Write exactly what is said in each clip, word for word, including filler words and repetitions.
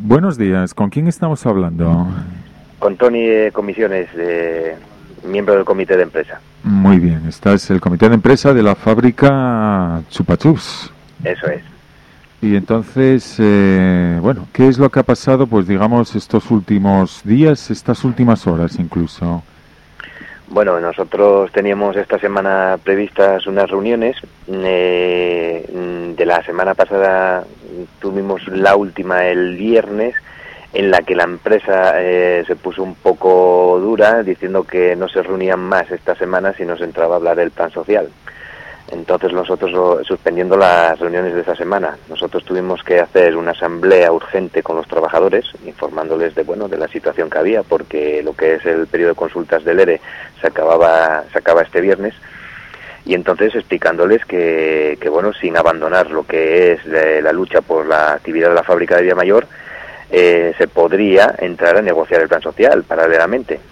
Buenos días, ¿con quién estamos hablando? Con Tony de Comisiones, eh, miembro del comité de empresa. Muy bien, esta es el comité de empresa de la fábrica Chupa Chups. Eso es. Y entonces, eh, bueno, ¿qué es lo que ha pasado, pues digamos, estos últimos días, estas últimas horas incluso? Bueno, nosotros teníamos esta semana previstas unas reuniones. Eh, de la semana pasada tuvimos la última el viernes, en la que la empresa eh, se puso un poco dura, diciendo que no se reunían más esta semana si no se entraba a hablar del plan social. Entonces nosotros, lo, suspendiendo las reuniones de esa semana, nosotros tuvimos que hacer una asamblea urgente con los trabajadores, informándoles de bueno de la situación que había, porque lo que es el periodo de consultas del ERE se acababa, se acaba este viernes, y entonces explicándoles que, que bueno, sin abandonar lo que es la, la lucha por la actividad de la fábrica de Villamayor, eh, se podría entrar a negociar el plan social paralelamente.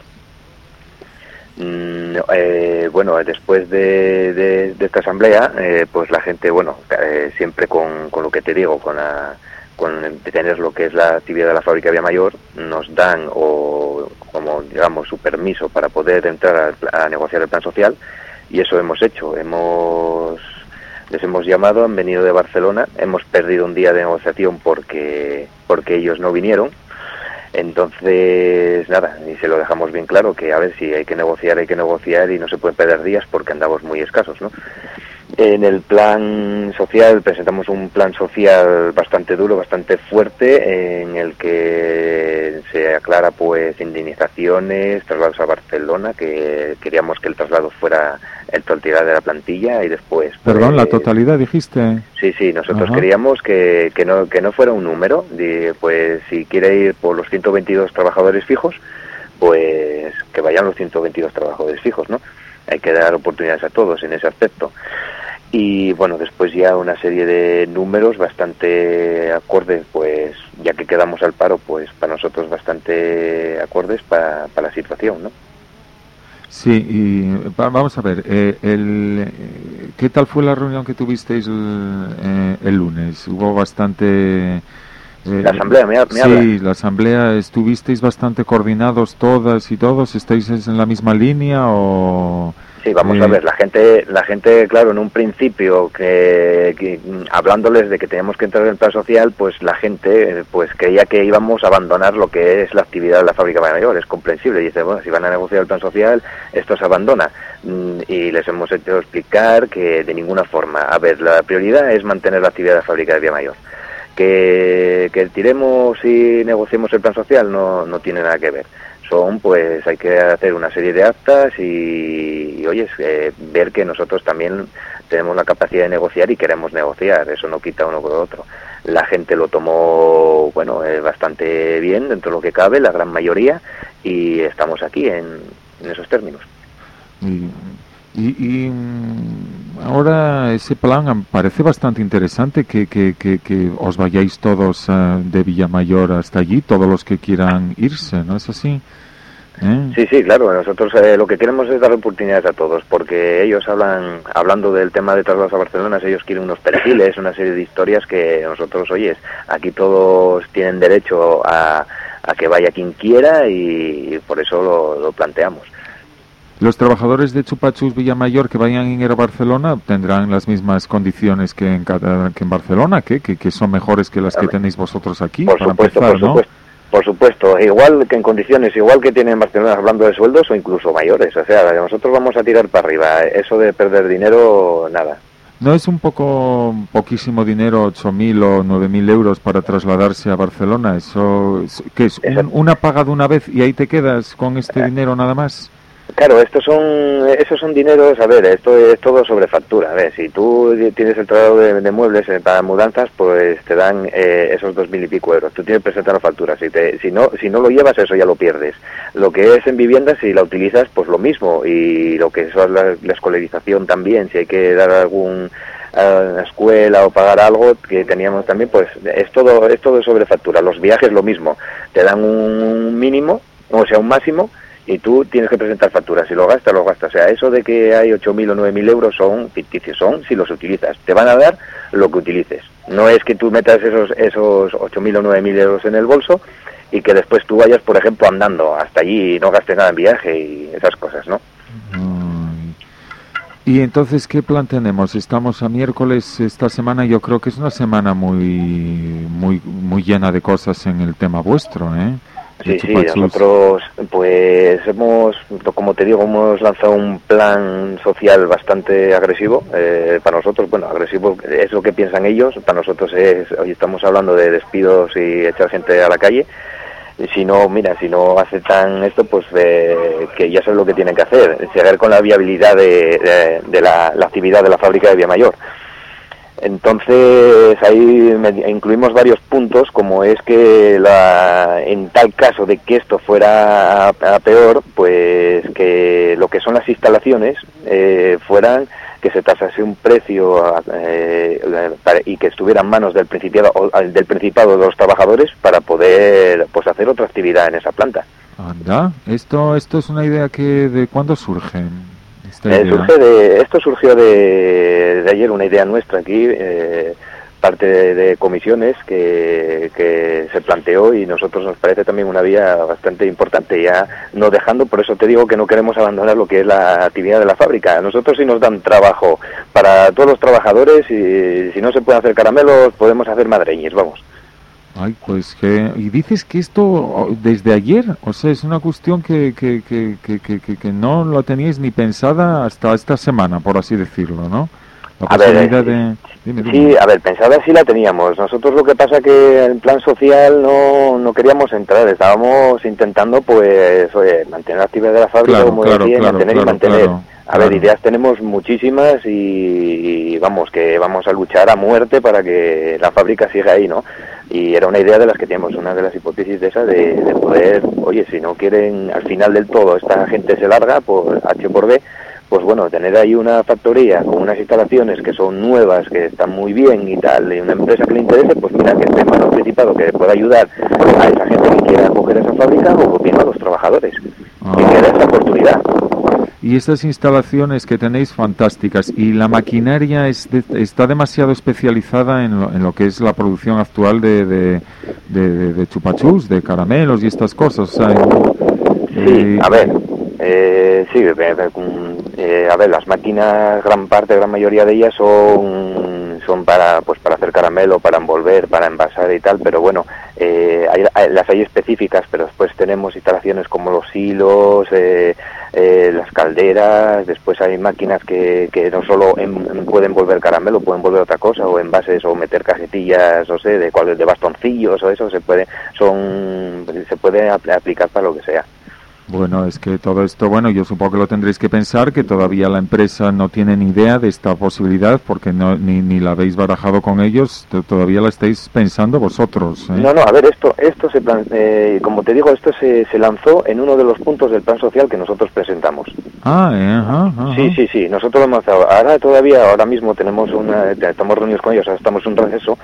Mm, eh, bueno, después de, de, de esta asamblea, eh, pues la gente, bueno, eh, siempre con, con lo que te digo, con, la, con detener lo que es la actividad de la fábrica de Villamayor, nos dan, o como digamos, su permiso para poder entrar a, a negociar el plan social, y eso hemos hecho. Hemos les hemos llamado, han venido de Barcelona, hemos perdido un día de negociación porque porque ellos no vinieron. Entonces, nada, y se lo dejamos bien claro, que a ver, si hay que negociar, hay que negociar y no se pueden perder días porque andamos muy escasos, ¿no? En el plan social presentamos un plan social bastante duro, bastante fuerte, en el que se aclara pues indemnizaciones, traslados a Barcelona, que queríamos que el traslado fuera el totalidad de la plantilla y después... Pues, Perdón, la totalidad dijiste. Sí, sí, nosotros Ajá. queríamos que, que, no, que no fuera un número, de, pues si quiere ir por los ciento veintidós trabajadores fijos, pues que vayan los ciento veintidós trabajadores fijos, ¿no? Hay que dar oportunidades a todos en ese aspecto. Y bueno, después ya una serie de números bastante acordes, pues ya que quedamos al paro, pues para nosotros bastante acordes para, para la situación, ¿no? Sí, y va, vamos a ver, eh, el, eh, ¿qué tal fue la reunión que tuvisteis el, eh, el lunes? Hubo bastante... Eh, la asamblea, me, me sí, habla. la asamblea, ¿estuvisteis bastante coordinados todas y todos? ¿Estáis en la misma línea o...? Sí, vamos eh... a ver, la gente, la gente, claro, en un principio, que, que hablándoles de que teníamos que entrar en el plan social, pues la gente pues creía que íbamos a abandonar lo que es la actividad de la fábrica mayor, es comprensible, dice, bueno, si van a negociar el plan social, esto se abandona, y les hemos hecho explicar que de ninguna forma, a ver, la prioridad es mantener la actividad de la fábrica de Vía Mayor. Que, que tiremos y negociemos el plan social no, no tiene nada que ver. Son, pues, hay que hacer una serie de actas y, y oye, eh, ver que nosotros también tenemos la capacidad de negociar y queremos negociar, eso no quita uno con otro. La gente lo tomó, bueno, eh, bastante bien dentro de lo que cabe, la gran mayoría, y estamos aquí en, en esos términos. Y, y, y ahora ese plan parece bastante interesante, que, que, que, que os vayáis todos uh, de Villamayor hasta allí, todos los que quieran irse, ¿no es así? ¿Eh? Sí, sí, claro, nosotros eh, lo que queremos es dar oportunidades a todos, porque ellos hablan, hablando del tema de traslados a Barcelona, ellos quieren unos perfiles, una serie de historias que nosotros, oyes, aquí todos tienen derecho a, a que vaya quien quiera y, y por eso lo, lo planteamos. Los trabajadores de Chupa Chups Villamayor que vayan a ir a Barcelona tendrán las mismas condiciones que en, que en Barcelona, ¿qué? Que, que son mejores que las que tenéis vosotros aquí. Por para supuesto, empezar, por ¿no? supuesto. Por supuesto, igual que en condiciones, igual que tienen en Barcelona hablando de sueldos o incluso mayores, o sea, nosotros vamos a tirar para arriba, eso de perder dinero, nada. ¿No es un poco, poquísimo dinero, ocho mil o nueve mil euros para trasladarse a Barcelona? ¿Eso qué es? Un, ¿Una paga de una vez y ahí te quedas con este dinero nada más? Claro, estos son, esos son dineros, a ver, esto es todo sobre factura. A ver, si tú tienes el traslado de, de muebles eh, para mudanzas, pues te dan eh, esos dos mil y pico euros. Tú tienes que presentar la factura. Si, te, si no, si no lo llevas, eso ya lo pierdes. Lo que es en vivienda, si la utilizas, pues lo mismo. Y lo que es la, la escolarización también, si hay que dar algún a la escuela o pagar algo que teníamos también, pues es todo, es todo sobre factura. Los viajes lo mismo. Te dan un mínimo, o sea, un máximo. y tú tienes que presentar facturas. Si lo gastas, lo gastas. O sea, eso de que hay ocho mil o nueve mil euros son ficticios, son si los utilizas. Te van a dar lo que utilices. No es que tú metas esos esos ocho mil o nueve mil euros en el bolso y que después tú vayas, por ejemplo, andando hasta allí y no gastes nada en viaje y esas cosas, ¿no? Y entonces, ¿qué plan tenemos? Estamos a miércoles esta semana. Yo creo que es una semana muy muy muy llena de cosas en el tema vuestro, ¿eh? Sí, sí, nosotros pues hemos, como te digo, hemos lanzado un plan social bastante agresivo. Eh, para nosotros, bueno, agresivo es lo que piensan ellos. Para nosotros es, hoy estamos hablando de despidos y echar gente a la calle. Si no, mira, si no aceptan esto, pues eh, que ya saben lo que tienen que hacer, llegar con la viabilidad de, de, de la, la actividad de la fábrica de Viamayor. Entonces ahí incluimos varios puntos, como es que la, en tal caso de que esto fuera a, a peor, pues que lo que son las instalaciones eh, fueran, que se tasase un precio eh, para, y que estuviera en manos del principado, del principado de los trabajadores para poder pues hacer otra actividad en esa planta. Anda, esto esto es una idea que de cuándo surge. Eh, surge de, esto surgió de, de ayer, una idea nuestra aquí, eh, parte de, de comisiones que, que se planteó y nosotros nos parece también una vía bastante importante, ya no dejando, por eso te digo que no queremos abandonar lo que es la actividad de la fábrica. A nosotros sí nos dan trabajo para todos los trabajadores y si no se puede hacer caramelos podemos hacer madreñes, vamos. Ay, pues que... Y dices que esto desde ayer, o sea, es una cuestión que, que, que, que, que, que no lo teníais ni pensada hasta esta semana, por así decirlo, ¿no? La a ver, de... Dime, dime. Sí, a ver, pensada sí la teníamos. Nosotros lo que pasa que en plan social no, no queríamos entrar, estábamos intentando pues oye, mantener la actividad de la fábrica, claro, como claro, decía, claro, mantener claro, y mantener. Claro, a claro. ver, ideas tenemos muchísimas y, y vamos, que vamos a luchar a muerte para que la fábrica siga ahí, ¿no? Y era una idea de las que teníamos, una de las hipótesis de esa, de, de poder, oye, si no quieren al final del todo, esta gente se larga por H por B, pues bueno, tener ahí una factoría con unas instalaciones que son nuevas, que están muy bien y tal, y una empresa que le interese, pues mira, que esté en mano principado, que pueda ayudar a esa gente que quiera coger esa fábrica o bien a los trabajadores, ah. que quede esa oportunidad. Y estas instalaciones que tenéis fantásticas, y la maquinaria es de, está demasiado especializada en lo, en lo que es la producción actual de, de, de, de, de chupachus, de caramelos y estas cosas. O sea, sí, eh, a ver, eh, sí, eh, a ver, las máquinas, gran parte, gran mayoría de ellas son son para pues para hacer caramelo, para envolver, para envasar y tal, pero bueno, eh, hay, hay, las hay específicas, pero después tenemos instalaciones como los hilos, eh, eh, las calderas, después hay máquinas que, que no solo en, pueden envolver caramelo, pueden envolver otra cosa, o envases, o meter cajetillas, o sé, de cuáles de bastoncillos, o eso, se puede, son, se puede aplicar para lo que sea. Bueno, es que todo esto, bueno, yo supongo que lo tendréis que pensar, que todavía la empresa no tiene ni idea de esta posibilidad, porque no ni, ni la habéis barajado con ellos, todavía la estáis pensando vosotros, ¿eh? No, no, a ver, esto esto se plan, eh, como te digo, esto se, se lanzó en uno de los puntos del plan social que nosotros presentamos. Ah, eh, ajá, ajá. Sí, sí, sí, nosotros lo hemos lanzado. Ahora todavía, ahora mismo tenemos una, estamos reunidos con ellos, ahora estamos en un receso,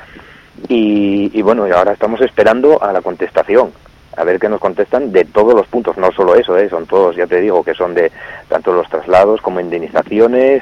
y, y bueno, y ahora estamos esperando a la contestación. A ver qué nos contestan de todos los puntos, no solo eso, ¿eh? Son todos, ya te digo, que son de tanto los traslados como indemnizaciones,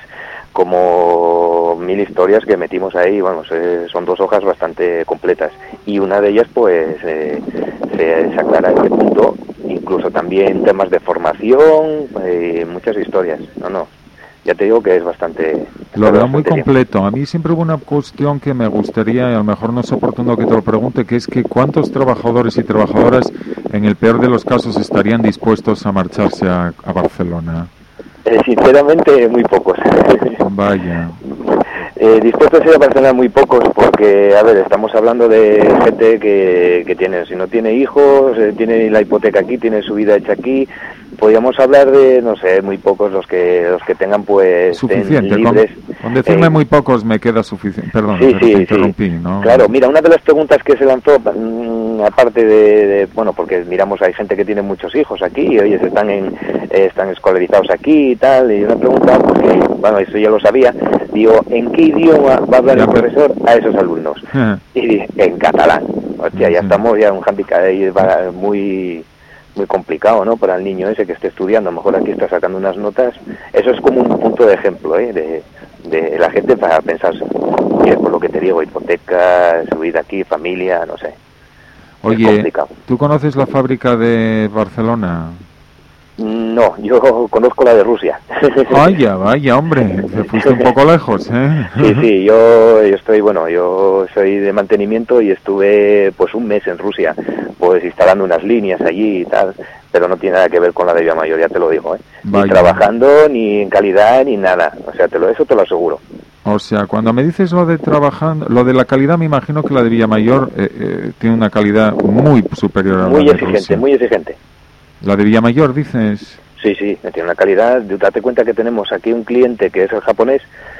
como mil historias que metimos ahí, bueno, eh, son dos hojas bastante completas. Y una de ellas, pues, eh, se, se aclara este punto, incluso también temas de formación, eh, muchas historias, no, no. Ya te digo que es bastante... Lo veo muy completo. A mí siempre hubo una cuestión que me gustaría, y a lo mejor no es oportuno que te lo pregunte, que es que ¿cuántos trabajadores y trabajadoras, en el peor de los casos, estarían dispuestos a marcharse a, a Barcelona? Eh, sinceramente, muy pocos. Vaya. Eh, dispuestos a ir a Barcelona muy pocos, porque, a ver, estamos hablando de gente que, que tiene, si no tiene hijos, eh, tiene la hipoteca aquí, tiene su vida hecha aquí. Podríamos hablar de, no sé, muy pocos los que los que tengan, pues, suficiente. libres. Con, con decirme eh, muy pocos me queda suficiente. Perdón, sí, sí, te interrumpí, sí. ¿no? Claro, mira, una de las preguntas que se lanzó, mmm, aparte de, de, bueno, porque miramos, hay gente que tiene muchos hijos aquí, y oye, están en, eh, están escolarizados aquí y tal, y una pregunta, porque, bueno, eso ya lo sabía, digo, ¿en qué idioma va a hablar ya, el profesor a esos alumnos? Y dije, en catalán. Hostia, ya sí. Estamos ya en un handicap ahí muy... muy complicado, ¿no? Para el niño ese que esté estudiando, a lo mejor aquí está sacando unas notas. Eso es como un punto de ejemplo, ¿eh? De, de la gente para pensarse. Y es por lo que te digo, hipoteca, su vida aquí, familia, no sé. Oye, ¿tú conoces la fábrica de Barcelona? No, yo conozco la de Rusia. Vaya, vaya, hombre, te fuiste un poco lejos, ¿eh? Sí, sí, yo, yo estoy, bueno, yo soy de mantenimiento y estuve pues un mes en Rusia, pues instalando unas líneas allí y tal, pero no tiene nada que ver con la de Villamayor, ya te lo digo, ¿eh? Vaya. Ni trabajando, ni en calidad, ni nada, o sea, te lo, eso te lo aseguro. O sea, cuando me dices lo de trabajando, lo de la calidad, me imagino que la de Villamayor eh, eh, tiene una calidad muy superior a la de Rusia. Muy exigente, muy exigente. ¿La de Villamayor, dices? Sí, sí, tiene una calidad. Date cuenta que tenemos aquí un cliente que es el japonés,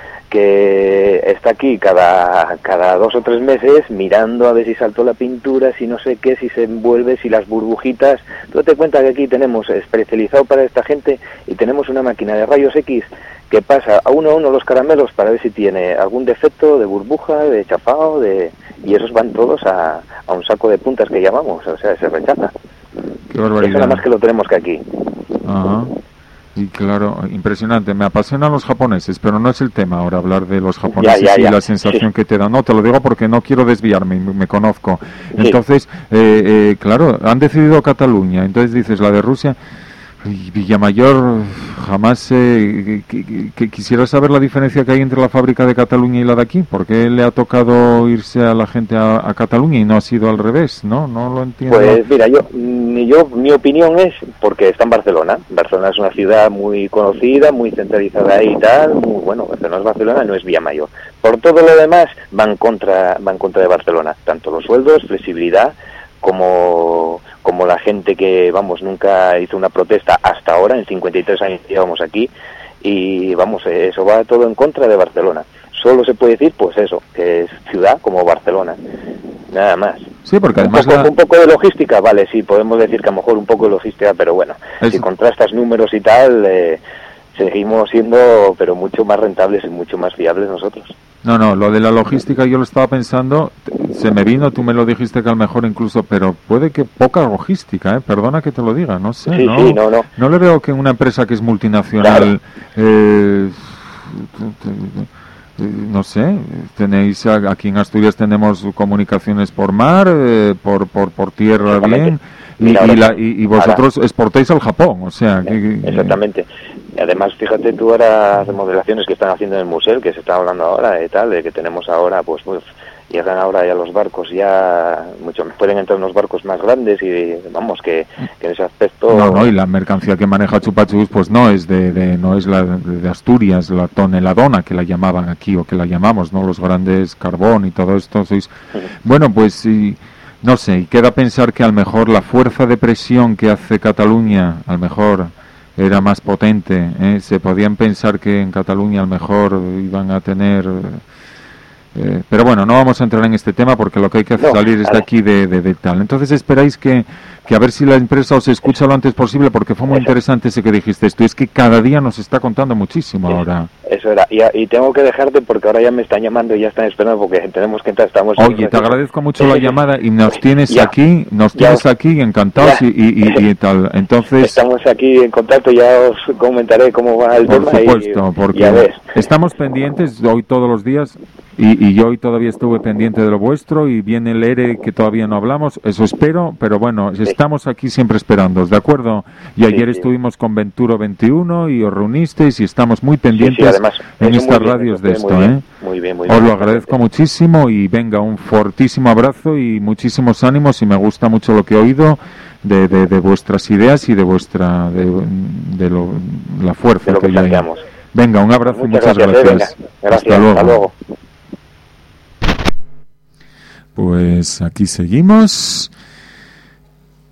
que está aquí cada, cada dos o tres meses mirando a ver si saltó la pintura, si no sé qué, si se envuelve, si las burbujitas. Tú date cuenta que aquí tenemos especializado para esta gente y tenemos una máquina de rayos X que pasa a uno a uno los caramelos para ver si tiene algún defecto de burbuja, de chafao, de... y esos van todos a, a un saco de puntas que llamamos, o sea, se rechaza. Qué barbaridad. Eso nada más que lo tenemos que aquí. Ajá. Y claro, impresionante. Me apasionan los japoneses, pero no es el tema ahora hablar de los japoneses ya, ya, ya. y la sensación sí. que te dan. No, te lo digo porque no quiero desviarme, me, me conozco. Entonces, sí. eh, eh, claro, han decidido Cataluña. Entonces dices, la de Rusia... Y Villamayor, jamás eh, que, que quisiera saber la diferencia que hay entre la fábrica de Cataluña y la de aquí. ¿Por qué le ha tocado irse a la gente a, a Cataluña y no ha sido al revés? No, no lo entiendo. Pues mira, yo, yo mi opinión es porque está en Barcelona. Barcelona es una ciudad muy conocida, muy centralizada ahí y tal. Muy, bueno, no es Barcelona, no es Villamayor. Por todo lo demás van contra, van contra de Barcelona. Tanto los sueldos, flexibilidad, como como la gente que, vamos, nunca hizo una protesta hasta ahora, en cincuenta y tres años que llevamos aquí, y vamos, eso va todo en contra de Barcelona. Solo se puede decir, pues eso, que es ciudad como Barcelona, nada más. Sí, porque además... Un poco, la... un poco de logística, vale, sí, podemos decir que a lo mejor un poco de logística, pero bueno, es... si contrastas números y tal, eh, seguimos siendo, pero mucho más rentables y mucho más fiables nosotros. No, no, lo de la logística yo lo estaba pensando, se me vino, tú me lo dijiste que a lo mejor incluso, pero puede que poca logística, ¿eh? Perdona que te lo diga, no sé, sí, no, sí, no, no. no le veo que una empresa que es multinacional, claro. eh, no sé, tenéis, aquí en Asturias tenemos comunicaciones por mar, eh, por, por, por tierra bien, y, Mira, y, la, y, y vosotros ahora, exportáis al Japón, o sea... Que, exactamente. Y además, fíjate tú ahora las remodelaciones que están haciendo en el museo, que se está hablando ahora y tal, de que tenemos ahora, pues, pues llegan ahora ya los barcos ya, mucho pueden entrar unos barcos más grandes y vamos, que, que en ese aspecto... No, no, y la mercancía que maneja Chupa Chups, pues no es de, de no es la de Asturias, la toneladona que la llamaban aquí, o que la llamamos, ¿no? Los grandes carbón y todo esto. Sois... Uh-huh. Bueno, pues... Y, no sé, y queda pensar que a lo mejor la fuerza de presión que hace Cataluña, a lo mejor era más potente, ¿eh? Se podían pensar que en Cataluña a lo mejor iban a tener... Eh, pero bueno, no vamos a entrar en este tema porque lo que hay que hacer no, salir es de aquí de, de, de tal. Entonces esperáis que, que a ver si la empresa os escucha lo antes posible, porque fue muy interesante ese que dijiste esto. Es que cada día nos está contando muchísimo eso, ahora. Eso era. Y, y tengo que dejarte porque ahora ya me están llamando y ya están esperando porque tenemos que entrar. Estamos Oye, te agradezco mucho la llamada y nos tienes ya, aquí, nos tienes ya, aquí encantados y, y, y, y tal. Entonces estamos aquí en contacto, ya os comentaré cómo va el por tema. Por supuesto, y, porque ya ves. Estamos pendientes hoy todos los días. Y, y yo hoy todavía estuve pendiente de lo vuestro y viene el E R E que todavía no hablamos, eso espero, pero bueno, sí. Estamos aquí siempre esperándoos, ¿de acuerdo? Y ayer sí, sí. estuvimos con Venturo veintiuno y os reunisteis y estamos muy pendientes sí, sí, además, en estas bien, radios de esto, muy ¿eh? Bien, muy bien, muy os bien. lo agradezco muchísimo y venga, un fortísimo abrazo y muchísimos ánimos y me gusta mucho lo que he oído de, de, de vuestras ideas y de vuestra, de, de lo, la fuerza de lo que, que hay. Venga, un abrazo muchas y muchas gracias. gracias. Eh, gracias. Hasta luego. Hasta luego. Pues aquí seguimos